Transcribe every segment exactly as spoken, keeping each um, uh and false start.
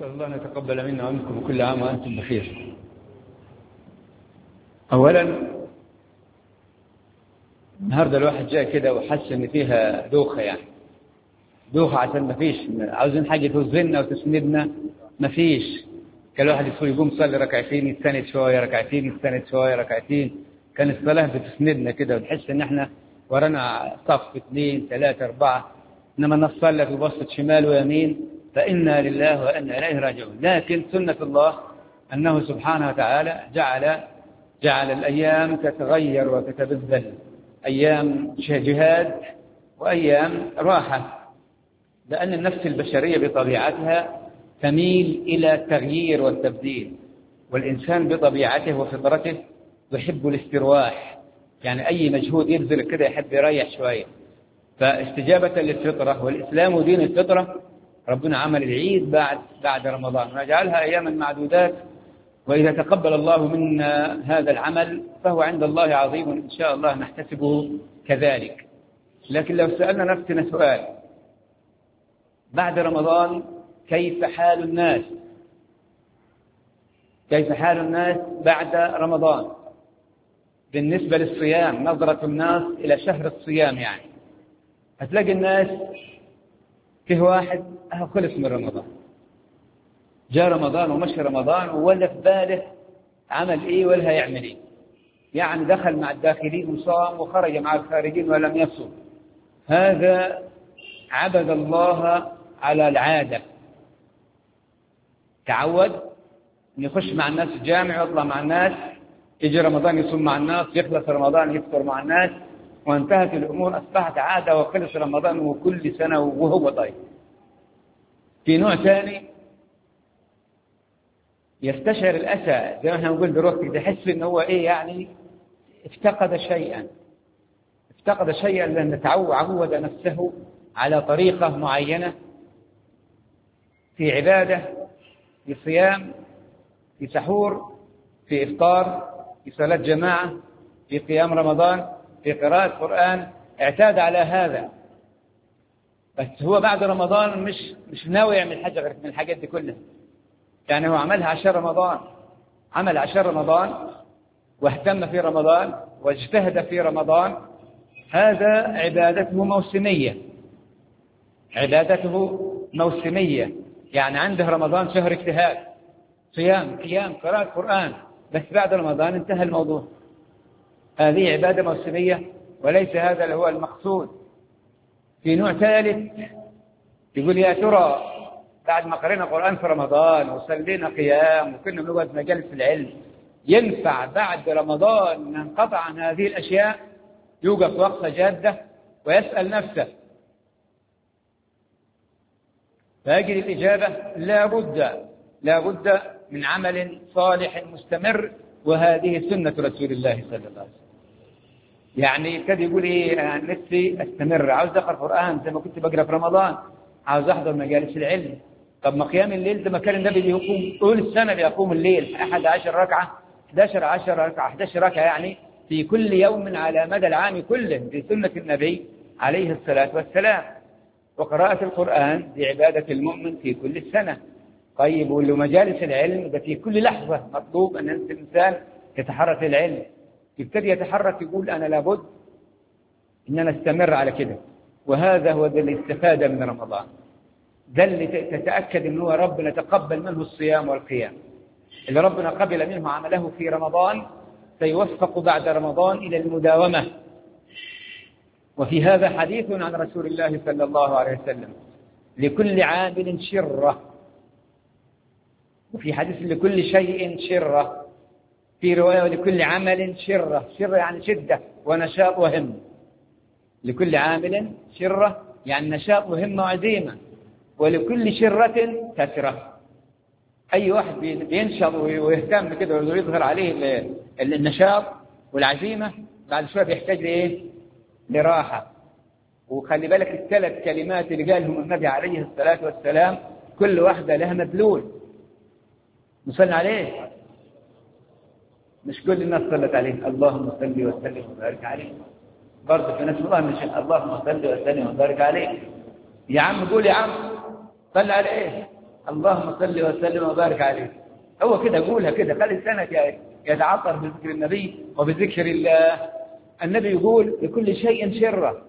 الله أن يتقبل منا ومنكم وكل عام وأنتم بخير. أولا النهاردة الواحد جاء كده وحس إن فيها دوخة، يعني دوخة عشان ما فيش عاوزين حاجة توزننا وتسندنا، ما فيش. كان الواحد يدخل يقوم يصلي ركعتين يستند شوية، ركعتين يستند شوية، ركعتين. كان الصلاة بتسندنا كده ونحس إن إحنا ورانا صف اثنين ثلاثة أربعة، إنما نصلي في بسط شمال ويمين فإنا لله وإنا إليه راجعون. لكن سنة الله أنه سبحانه وتعالى جعل جعل الأيام تتغير وتتبدل، أيام جهاد وأيام راحة، لأن النفس البشرية بطبيعتها تميل إلى التغيير والتبديل، والإنسان بطبيعته وفطرته يحب الاسترواح، يعني أي مجهود يبذل كده يحب يريح شوية. فاستجابة للفطرة، والإسلام دين الفطرة، ربنا عمل العيد بعد بعد رمضان وجعلها أياما معدودات، وإذا تقبل الله منا هذا العمل فهو عند الله عظيم إن شاء الله نحتسبه كذلك. لكن لو سألنا نفسنا سؤال بعد رمضان، كيف حال الناس؟ كيف حال الناس بعد رمضان بالنسبة للصيام؟ نظرة الناس إلى شهر الصيام، يعني هتلاقي الناس فيه واحد أهو خلص من رمضان، جاء رمضان ومشي رمضان ولا في باله عمل إيه ولا هيعمل إيه، يعني دخل مع الداخلين وصام وخرج مع الخارجين ولم يصوم. هذا عبد الله على العادة، تعود أن يخش مع الناس الجامع ويطلع مع الناس، يجي رمضان يصوم مع الناس، يخلص رمضان يفطر مع الناس، وانتهت الأمور، أصبحت عادة وخلص رمضان وكل سنة وهو طيب. في نوع ثاني يستشعر الأسى، زي ما احنا نقول دلوقتي، تحس إن هو إيه، يعني افتقد شيئا، افتقد شيئا لأن تعود نفسه على طريقة معينة في عبادة، في صيام، في سحور، في إفطار، في صلاة جماعة، في قيام رمضان، في قراءة قرآن، اعتاد على هذا. بس هو بعد رمضان مش مش ناوي يعمل حاجة غير من الحاجات دي كلها، يعني هو عملها عشان رمضان، عمل عشان رمضان واهتم في رمضان واجتهد في رمضان، هذا عبادته موسمية، عبادته موسمية، يعني عنده رمضان شهر اجتهاد، صيام، قيام، قراءة قرآن، بس بعد رمضان انتهى الموضوع. هذه عبادة موسمية وليس هذا اللي هو المقصود. في نوع ثالث يقول يا ترى بعد ما قرينا قرآن في رمضان وصلينا قيام وكنا بنقعد مجالس العلم، ينفع بعد رمضان ننقطع عن هذه الأشياء؟ يوقف وقفة جادة ويسأل نفسه، فيجد الإجابة لا بد لا بد من عمل صالح مستمر، وهذه سنة رسول الله صلى الله عليه وسلم. يعني يبتدي يقول إيه، نفسي أستمر، عاوز أقرأ قرآن زي ما كنت بقرأ في رمضان، عاوز أحضر مجالس العلم. طب ما قيام الليل ده ما كان النبي بيقوم طول السنة، بيقوم الليل أحد عشر ركعة، أحد عشر ركعة، أحد عشر ركعة، يعني في كل يوم على مدى العام كله، دي سنة النبي عليه الصلاة والسلام. وقراءة القرآن دي عبادة المؤمن في كل السنة. طيب ولو مجالس العلم ده في كل لحظة مطلوب أن الإنسان يتحرك العلم، يبتدي يتحرك، يقول أنا لابد أن أنا استمر على كده. وهذا هو اللي استفاد من رمضان، ده اللي تتأكد أنه ربنا تقبل منه الصيام والقيام. اللي ربنا قبل منه عمله في رمضان سيوفق بعد رمضان إلى المداومة. وفي هذا حديث عن رسول الله صلى الله عليه وسلم: لكل عامل شرة، وفي حديث لكل شيء شرة، في رواية لكل عمل شرة، شرة يعني شدة ونشاط وهم. لكل عامل شرة يعني نشاط وهمة وعزيمة، ولكل شرة كثرة. أي واحد بينشط ويهتم كده ويظهر عليه النشاط والعزيمة، بعد شوية بيحتاج لإيه؟ لراحة. وخلي بالك الثلاث كلمات اللي قالهم النبي عليه الصلاة والسلام كل واحدة لها مدلول. نصلي عليه، مش كل الناس صلت عليه، اللهم صل وسلم وبارك عليه. برضه في ناس الله مش اللهم صل وسلم وبارك عليه. يا عم قول يا عم صل عليه، اللهم صل وسلم وبارك عليه. هو كده قولها كده، خلي لسانك يتعطر بذكر النبي وبذكر الله. النبي يقول لكل شيء شرة،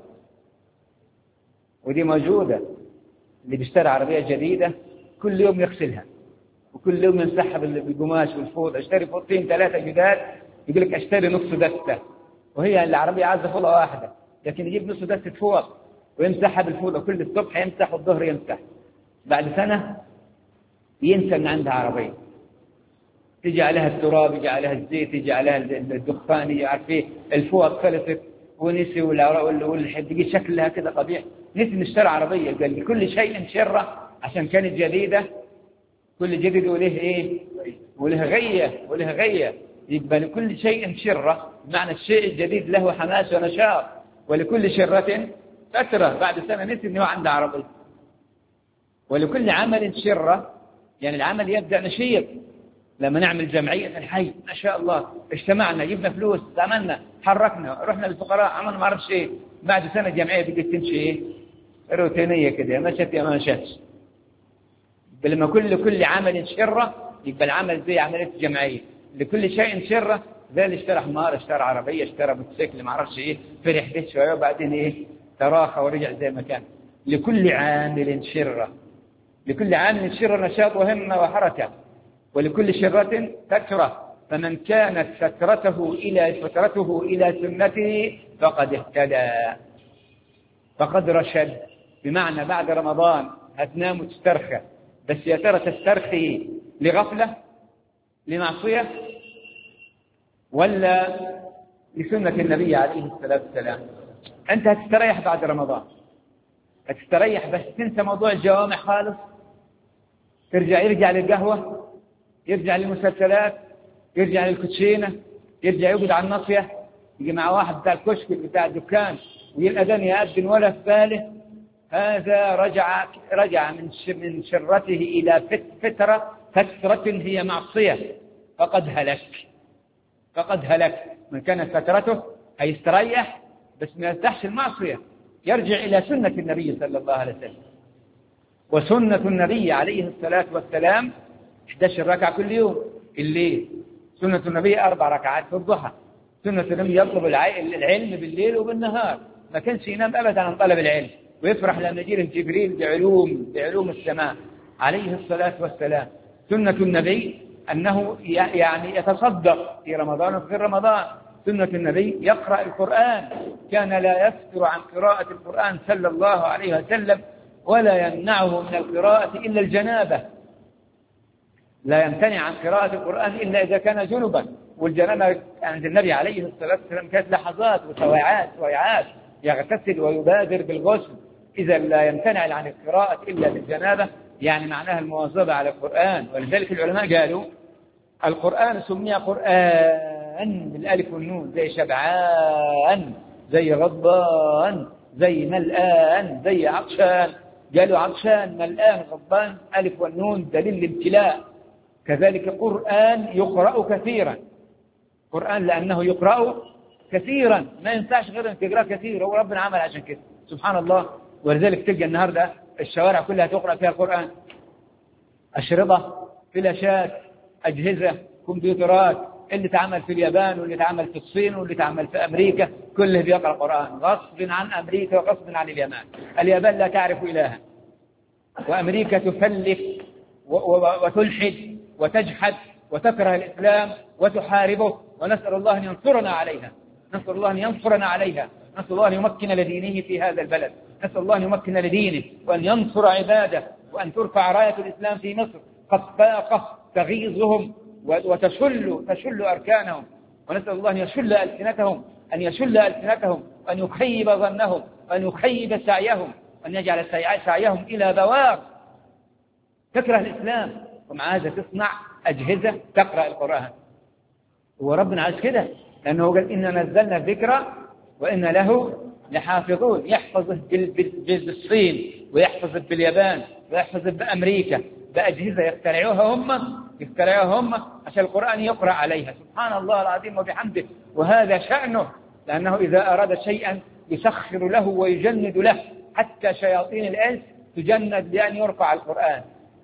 ودي موجودة. اللي بيشتري عربية جديدة كل يوم يغسلها وكل يوم يمسحها بالقماش والفوط. اشتري فوطين ثلاثة جداد يقول لك اشتري نص دستة، وهي العربية عايزة فوطة واحدة، لكن يجيب نص دستة فوط ويمسحها بالفوطة. كل الصبح يمسح والظهر يمسح. بعد سنة ينسى ان عندها عربية، يجي عليها التراب، يجي عليها الزيت، يجي عليها الدخان، يجي عارفين الفوط خلصت ونسي والحدقي شكلها كده قبيح. نسي نشتري عربية. قال لكل شيء شرة عشان كانت جديدة. كل جديد وله ايه؟ وله غية وله غية. يبقى لكل شيء شرة معنى الشيء الجديد له حماس ونشاط، ولكل شرة فترة بعد سنة نسي انه عنده عربية. ولكل عمل شرة يعني العمل يبدأ نشيط. لما نعمل جمعية الحي ما شاء الله اجتمعنا جبنا فلوس عملنا حركنا رحنا للفقراء عملنا ما اعرفش ايه، بعد سنة الجمعية بقت تمشي ايه روتينية كده، يا مشت يا ما مشتش. لما كل كل عمل شرة يبقى العمل زي عملية الجمعية. لكل شيء شرة زي اللي اشترى حمار اشترى عربية اشترى موتوسيكل ما اعرفش ايه، فرح به شوية وبعدين ايه تراخى ورجع زي ما كان. لكل عامل شرة، لكل عامل شرة نشاط وهمة وحركة، ولكل شرة فترة. فمن كانت فترته إلى فترته إلى سنته فقد اهتدى فقد رشد. بمعنى بعد رمضان هتنام وتسترخى، بس يا ترى تسترخي لغفلة لمعصية ولا لسنة النبي عليه الصلاة والسلام؟ أنت هتستريح بعد رمضان، هتستريح بس تنسى موضوع الجوامع خالص، ترجع يرجع للقهوة، يرجع للمسلسلات، يرجع للكوتشينة، يرجع يقعد على الناصية، يجي مع واحد بتاع الكشك بتاع الدكان ويلأذن يأذن ولا في باله. هذا رجع رجع من من شرته إلى فترة فترة هي معصية، فقد هلك فقد هلك. من كانت فترته هيستريح بس ما يرتاحش المعصية، يرجع إلى سنة النبي صلى الله عليه وسلم. وسنة النبي عليه الصلاة والسلام إحدى عشرة ركعة كل يوم الليل. سنة النبي أربع ركعات في الضحى. سنة النبي يطلب العلم بالليل وبالنهار، ما كانش ينام أبدا عن طلب العلم، ويفرح لما يجيله جبريل بعلوم بعلوم السماء عليه الصلاة والسلام. سنة النبي أنه يعني يتصدق في رمضان وفي غير رمضان. سنة النبي يقرأ القرآن، كان لا يفتر عن قراءة القرآن صلى الله عليه وسلم، ولا يمنعه من القراءة إلا الجنابة. لا يمتنع عن قراءة القرآن إلا إذا كان جنبا، والجنابة عند النبي عليه الصلاة والسلام كانت لحظات وسويعات سويعات يغتسل ويبادر بالغسل. إذا لا يمتنع عن القراءة إلا بالجنابة يعني معناها المواظبة على القرآن. ولذلك العلماء قالوا القرآن سمي قرآن بالألف والنون، زي شبعان، زي غضبان، زي ملآن، زي عطشان. قالوا عطشان ملآن غضبان ألف والنون دليل الامتلاء. كذلك قرآن يقرأ كثيرا، قرآن لأنه يقرأ كثيرا، ما ينفعش غير أن تقرأ كثير، هو ربنا عمل عشان كده سبحان الله. ولذلك تلقى النهاردة الشوارع كلها تقرأ فيها القرآن، أشرطة، فلاشات، أجهزة، كمبيوترات، اللي تعمل في اليابان واللي تعمل في الصين واللي تعمل في أمريكا كله بيقرأ القرآن غصب عن أمريكا وغصب عن اليابان. اليابان لا تعرف إلها، وأمريكا تفلك وتلحد وتجحد وتكره الإسلام وتحاربه، ونسأل الله أن ينصرنا عليها، نسأل الله أن ينصرنا عليها، نسأل الله أن يمكن لدينه في هذا البلد، نسأل الله أن يمكن لدينه وأن ينصر عباده، وأن ترفع راية الإسلام في مصر خفاقة تغيظهم وتشل تشل أركانهم، ونسأل الله أن يشل ألسنتهم أن يشل ألسنتهم وأن يخيب ظنهم وأن يخيب سعيهم وأن يجعل سعيهم إلى بوار تكره الإسلام، ومع هذا تصنع أجهزة تقرأ القرآن. وربنا عايز كده، لأنه قال إنا نزلنا الذكر وإن له لحافظون. يحفظه بالصين ويحفظه باليابان ويحفظه بأمريكا بأجهزة يخترعوها هم يخترعوها هم عشان القرآن يقرأ عليها. سبحان الله العظيم وبحمده. وهذا شأنه، لأنه إذا أراد شيئا يسخر له ويجند له، حتى شياطين الإنس تجند بأن يرفع القرآن.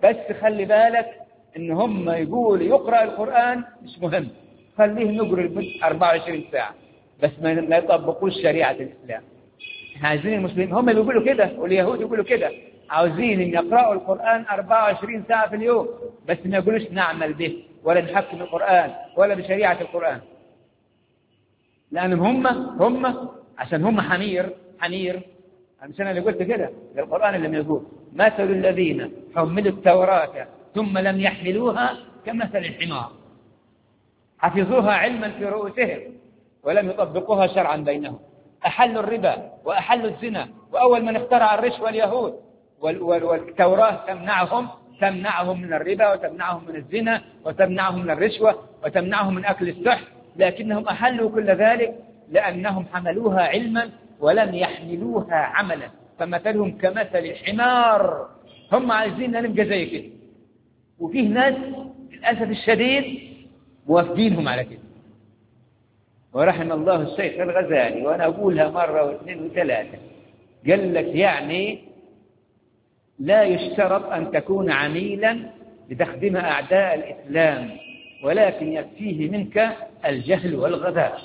بس خلي بالك إن هم يقول يقرأ القرآن مش مهم، خليه نقرأ أربعة وعشرين ساعة بس ما يطبقوش شريعة الإسلام. احنا عايزين المسلمين هم اللي بيقولوا كده، واليهود يقولوا كده، عاوزين ان يقرأوا القرآن أربعة وعشرين ساعة في اليوم بس ما يقولوش نعمل به ولا نحكم القرآن ولا بشريعة القرآن. لأنهم هم هم عشان هم حمير حمير مش أنا اللي قلت كده، القرآن اللي يقول مثل الذين حملوا التوراة ثم لم يحملوها كمثل الحمار حفظوها علما في رؤوسهم ولم يطبقوها شرعا بينهم، أحلوا الربا وأحلوا الزنا، وأول من اخترع الرشوة اليهود، والتوراة تمنعهم تمنعهم من الربا وتمنعهم من الزنا وتمنعهم من الرشوة وتمنعهم من أكل السحت، لكنهم أحلوا كل ذلك لأنهم حملوها علما ولم يحملوها عملا، فمثلهم كمثل الحمار. هم عايزين نبقى زي كده، وفيه ناس للأسف الشديد موافقينهم على كده. ورحم الله الشيخ الغزالي، وأنا أقولها مرة واثنين وثلاثة، قال لك يعني لا يشترط أن تكون عميلا لتخدم أعداء الإسلام، ولكن يكفيه منك الجهل والغباء.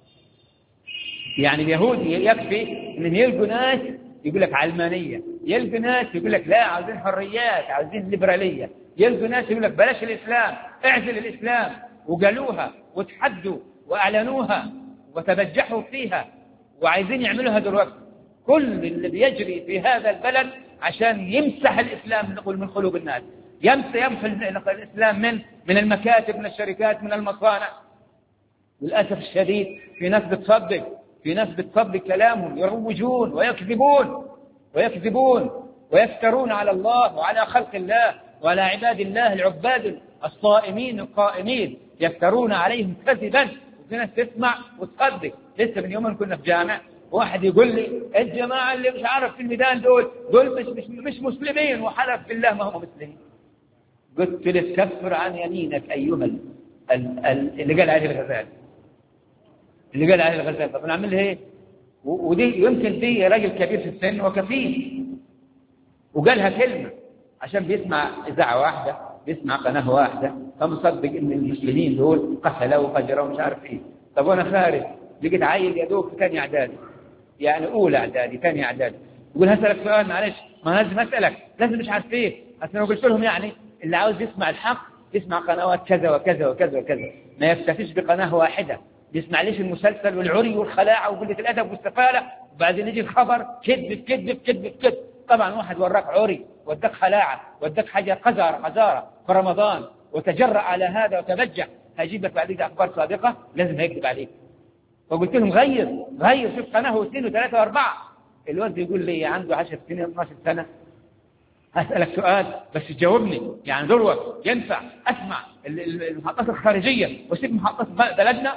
يعني اليهود يكفي أن يلقوا ناس يقول لك علمانية، يلقوا ناس يقول لك لا عاوزين حريات عاوزين ليبرالية، يلقوا ناس يقول لك بلاش الإسلام اعزل الإسلام، وقالوها وتحدوا وأعلنوها وتبجحوا فيها وعايزين يعملوها دلوقتي. كل اللي بيجري في هذا البلد عشان يمسح الإسلام نقول من قلوب الناس، يمسح يمحو الإسلام من من المكاتب من الشركات من المصانع. للأسف الشديد في ناس بتصدق في ناس بتصدق كلامهم، يروجون ويكذبون ويكذبون ويفترون على الله وعلى خلق الله وعلى عباد الله العباد الصائمين القائمين، يفترون عليهم كذبا، وفي ناس تسمع وتصدق. لسه من يومين كنا في جامع واحد يقول لي الجماعة اللي مش عارف في الميدان دول دول مش, مش, مش مسلمين، وحلف بالله ما هم مسلمين. قلت له كفر عن يمينك أيها ال ال ال اللي قال عليه الغزالي اللي قال عليه الغزالي طب نعمل ايه؟ ودي يمكن دي راجل كبير في السن وكفيف وقالها كلمة عشان بيسمع إذاعة واحدة بيسمع قناة واحدة فمصدق إن المسلمين دول قتلوا وفجروا ومش عارف إيه. طب وأنا خارج لقيت عيل يدوب في ثاني إعدادي، يعني أولى إعدادي ثاني إعدادي، يقول هسألك سؤال معلش ما لازم أسألك لازم مش عارف إيه. أصل أنا قلت لهم يعني اللي عاوز يسمع الحق يسمع قنوات كذا وكذا وكذا وكذا، ما يكتفيش بقناة واحدة. يسمع ليش المسلسل والعري والخلاعة وقلة الأدب والسفالة، وبعدين يجي الخبر كذب كذب كذب كذب. طبعا واحد وراك عري ودك خلاعة ودك حاجة قذارة قذارة في رمضان وتجرأ على هذا وتبجح، هيجيب لك بعد أخبار صادقة لازم هيكذب عليك. فقلت لهم غير غير شوف قناة واثنين وثلاثة وأربعة. الواد يقول لي عنده عشر سنين اثناشر سنة هسألك سؤال بس تجاوبني، يعني ذروة ينفع أسمع المحطات الخارجية واسيب محطات بلدنا؟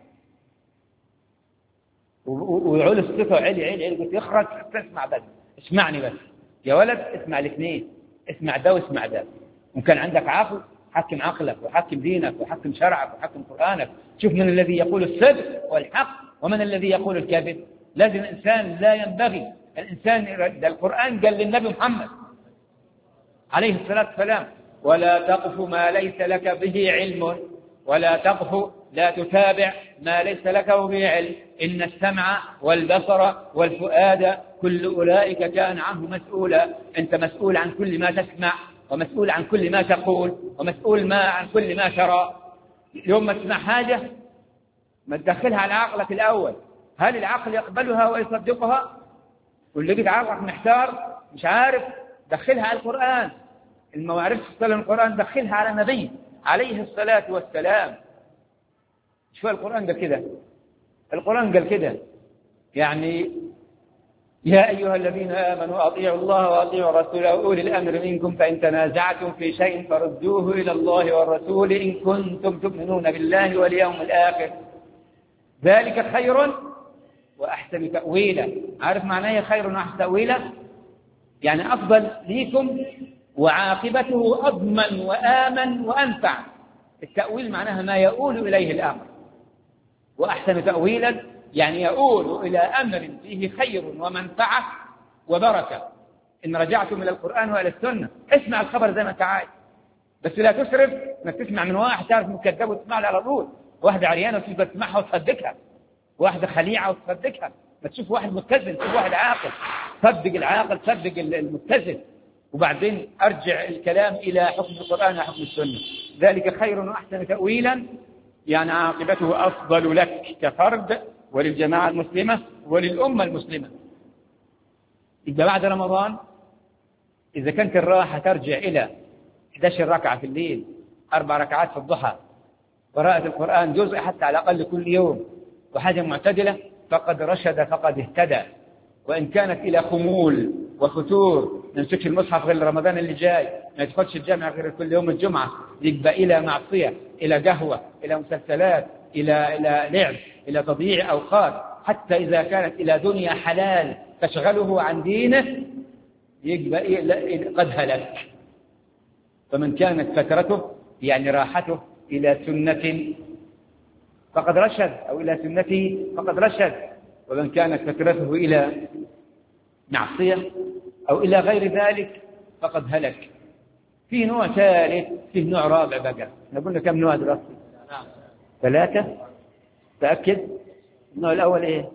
ويعول الصفة وعلي علي علي قلت يخرج تسمع بس اسمعني بس يا ولد اسمع الاثنين، اسمع ده واسمع ده. وكان عندك عقل حكم عقلك وحكم دينك وحكم شرعك وحكم قرآنك، شوف من الذي يقول الصدق والحق ومن الذي يقول الكذب. لازم الإنسان لا ينبغي الإنسان ده القرآن قال للنبي محمد عليه الصلاة والسلام ولا تقف ما ليس لك به علم ولا تقف لا تتابع ما ليس لك به علم إن السمع والبصر والفؤاد كل أولئك كان عنه مسؤولا. أنت مسؤول عن كل ما تسمع ومسؤول عن كل ما تقول ومسؤول ما عن كل ما ترى. يوم ما تسمع حاجة ما تدخلها على عقلك الأول، هل العقل يقبلها ويصدقها؟ واللي لقيت عقلك محتار مش عارف دخلها على القرآن، المعرفة تصل القرآن دخلها على النبي عليه الصلاة والسلام. شو القرآن قال كده؟ القرآن قال كده يعني يا أيها الذين آمنوا أطيعوا الله وأطيعوا الرسول وأولي الأمر منكم فإن تنازعتم في شيء فردوه إلى الله والرسول إن كنتم تؤمنون بالله واليوم الآخر ذلك خير وأحسن تأويلا. عارف معناه خير وأحسن تأويلا؟ يعني أفضل ليكم وعاقبته أضمن وآمن وأنفع. التأويل معناها ما يؤول إليه الأمر، وأحسن تأويلا يعني يؤول إلى أمر فيه خير ومنفعة وبركة. إن رجعتم إلى القرآن وإلى السنة. اسمع الخبر زي ما أنت عايز، بس لا تسرف انك تسمع من واحد تعرف انه كذاب وتسمع له على طول، واحدة عريانة وتبقى تسمعها وتصدقها، واحدة خليعة وتصدقها. ما تشوف واحد متزن، تشوف واحد عاقل، صدق العاقل، صدق المتزن، وبعدين أرجع الكلام إلى حكم القرآن وحكم السنة. ذلك خير وأحسن تأويلا، يعني عاقبته أفضل لك كفرد وللجماعة المسلمة وللأمة المسلمة. إذا بعد رمضان إذا كانت الراحة ترجع إلى إحدى عشرة ركعة في الليل، أربع ركعات في الضحى، قراءة القرآن جزء حتى على الأقل كل يوم، وحاجة معتدلة، فقد رشد فقد اهتدى. وإن كانت إلى خمول وفتور، ما يمسكش المصحف غير رمضان اللي جاي، ما يدخلش الجامع غير كل يوم الجمعة، يبقى إلى معصية، إلى قهوة، إلى مسلسلات، إلى إلى لعب، إلى تضييع أوقات، حتى إذا كانت إلى دنيا حلال تشغله عن دينه، يبقى قد هلك. فمن كانت فترته يعني راحته إلى سنة فقد رشد، أو إلى سنته فقد رشد، ومن كانت فترته إلى معصية أو إلى غير ذلك فقد هلك. في نوع ثالث، في نوع رابع بقى. نقول كم نوع دلوقتي؟ ثلاثة. تأكد. النوع الأول إيه؟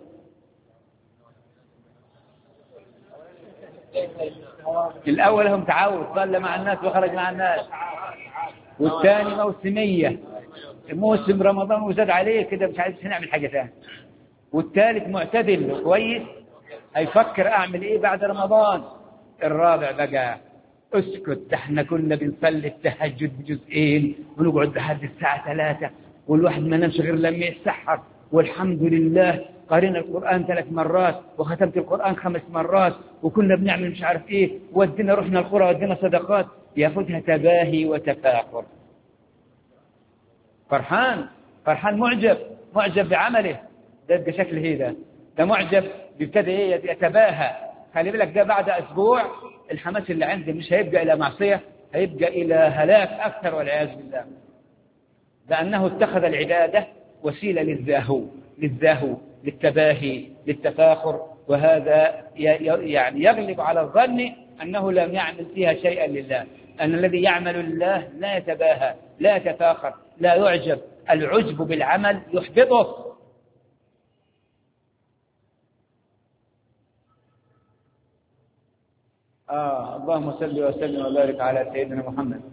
الأول هم تعود، صلى مع الناس وخرج مع الناس. والثاني موسمية، موسم رمضان وزاد عليه كده مش عايز نعمل حاجة ثانية. والثالث معتدل كويس، هيفكر أعمل إيه بعد رمضان. الرابع بقى اسكت، احنا كنا بنصلي التهجد بجزئين ونقعد لحد الساعة ثلاثة، والواحد ما نمشي غير لما يتسحر، والحمد لله قرينا القرآن ثلاث مرات وختمت القرآن خمس مرات، وكنا بنعمل مش عارف ايه، ودينا رحنا القرى ودينا صدقات. ياخذها تباهي وتفاخر. فرحان فرحان معجب معجب بعمله. ده يبقى شكل هي ده ده معجب، بيبتدي ايه يتباهى. خلي بالك ده بعد اسبوع الحماس اللي عنده مش هيبقى الى معصية، هيبقى الى هلاك اكثر والعياذ بالله، لانه اتخذ العبادة وسيلة للزاهو للزاهو للتباهي للتفاخر. وهذا يعني يغلب على الظن أنه لم يعمل فيها شيئا لله. أن الذي يعمل لله لا يتباهى، لا يتفاخر، لا يعجب. العجب بالعمل يحبطه. آه اللهم صل وسلم وبارك على سيدنا محمد.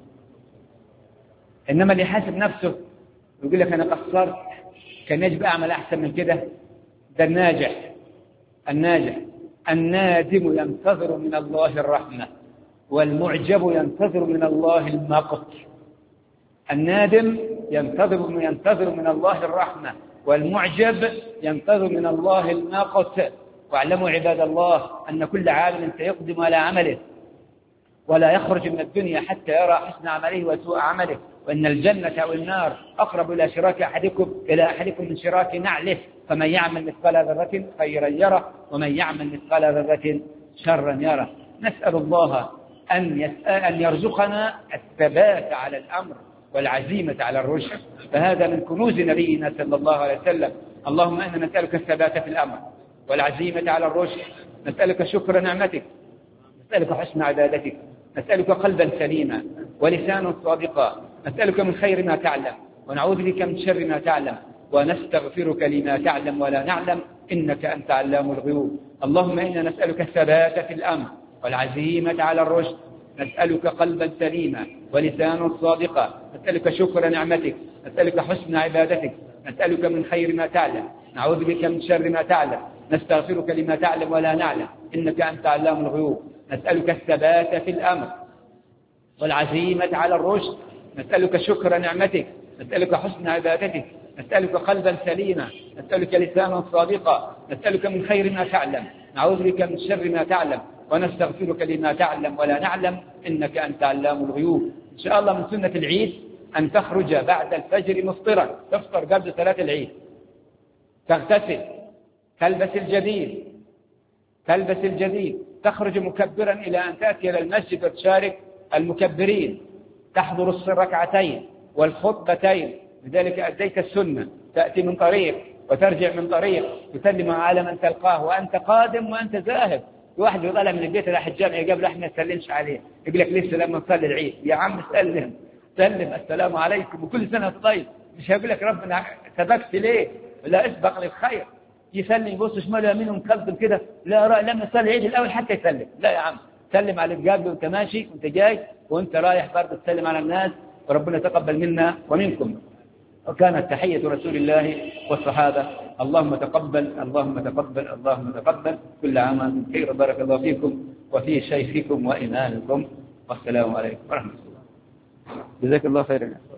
إنما اللي يحاسب نفسه ويقول لك أنا قصرت، كان يجب أعمل أحسن من كده، ده الناجح. الناجح النادم ينتظر من الله الرحمة، والمعجب ينتظر من الله المقت. النادم ينتظر ينتظر من الله الرحمة، والمعجب ينتظر من الله المقت. واعلموا عباد الله أن كل عامل سيقدم على عمله، ولا يخرج من الدنيا حتى يرى حسن عمله وسوء عمله، وأن الجنة أو النار أقرب إلى شراك أحدكم إلى أحدكم من شراك نعله. فمن يعمل مثقال ذرة خيرا يره، ومن يعمل مثقال ذرة شرا يره. نسأل الله أن أن يرزقنا الثبات على الأمر والعزيمة على الرشد، فهذا من كنوز نبينا صلى الله عليه وسلم. اللهم إنا نسألك الثبات في الأمر والعزيمة على الرشد، نسألك شكر نعمتك، نسألك حسن عبادتك، نسألك قلبا سليما ولسانا صادقا، نسألك من خير ما تعلم ونعوذ بك من شر ما تعلم، ونستغفرك لما تعلم ولا نعلم، إنك أنت علام الغيوب. اللهم إنا نسألك الثبات في الأمر والعزيمة على الرشد، نسألك قلبا سليما ولسانا صادقا، نسألك شكر نعمتك، نسألك حسن عبادتك، نسألك من خير ما تعلم، نعوذ بك من شر ما تعلم، نستغفرك لما تعلم ولا نعلم، إنك أنت علام الغيوب. نسألك الثبات في الأمر والعزيمة على الرشد، نسألك شكر نعمتك، نسألك حسن عبادتك، نسألك قلبا سليما، نسألك لسانا صادقا، نسألك من خير ما تعلم، نعوذ بك من شر ما تعلم، ونستغفرك لما تعلم ولا نعلم، إنك أنت علام الغيوب. إن شاء الله من سنة العيد أن تخرج بعد الفجر مفطرا، تفطر قبل صلاة العيد، تغتسل، تلبس الجديد تلبس الجديد تخرج مكبرا إلى أن تأتي إلى المسجد وتشارك المكبرين، تحضر الركعتين والخطبتين، لذلك أديت السنة. تأتي من طريق وترجع من طريق، تسلم على من تلقاه وأنت قادم وأنت ذاهب، واحد طالع من البيت راح الجامع قبل احنا ما نسلمش عليه، يقول لك لسه لما نصلي العيد. يا عم سلم سلم السلام عليكم وكل سنه طيب. مش هيقول لك ربنا سبقت ليه؟ لا اسبق للخير. يسلم يبص شمال يمين ومكذب كده، لا لما تصلي العيد الاول حتى يسلم. لا يا عم سلم على اللي قبله وانت ماشي وانت جاي وانت رايح برضه تسلم على الناس، وربنا يتقبل منا ومنكم. وكانت تحية رسول الله والصحابة اللهم تقبل اللهم تقبل اللهم تقبل، كل عام وانتم بخير، بارك الله فيكم وفي شيخكم وإمامكم، والسلام عليكم ورحمة الله. جزاك الله خيرا.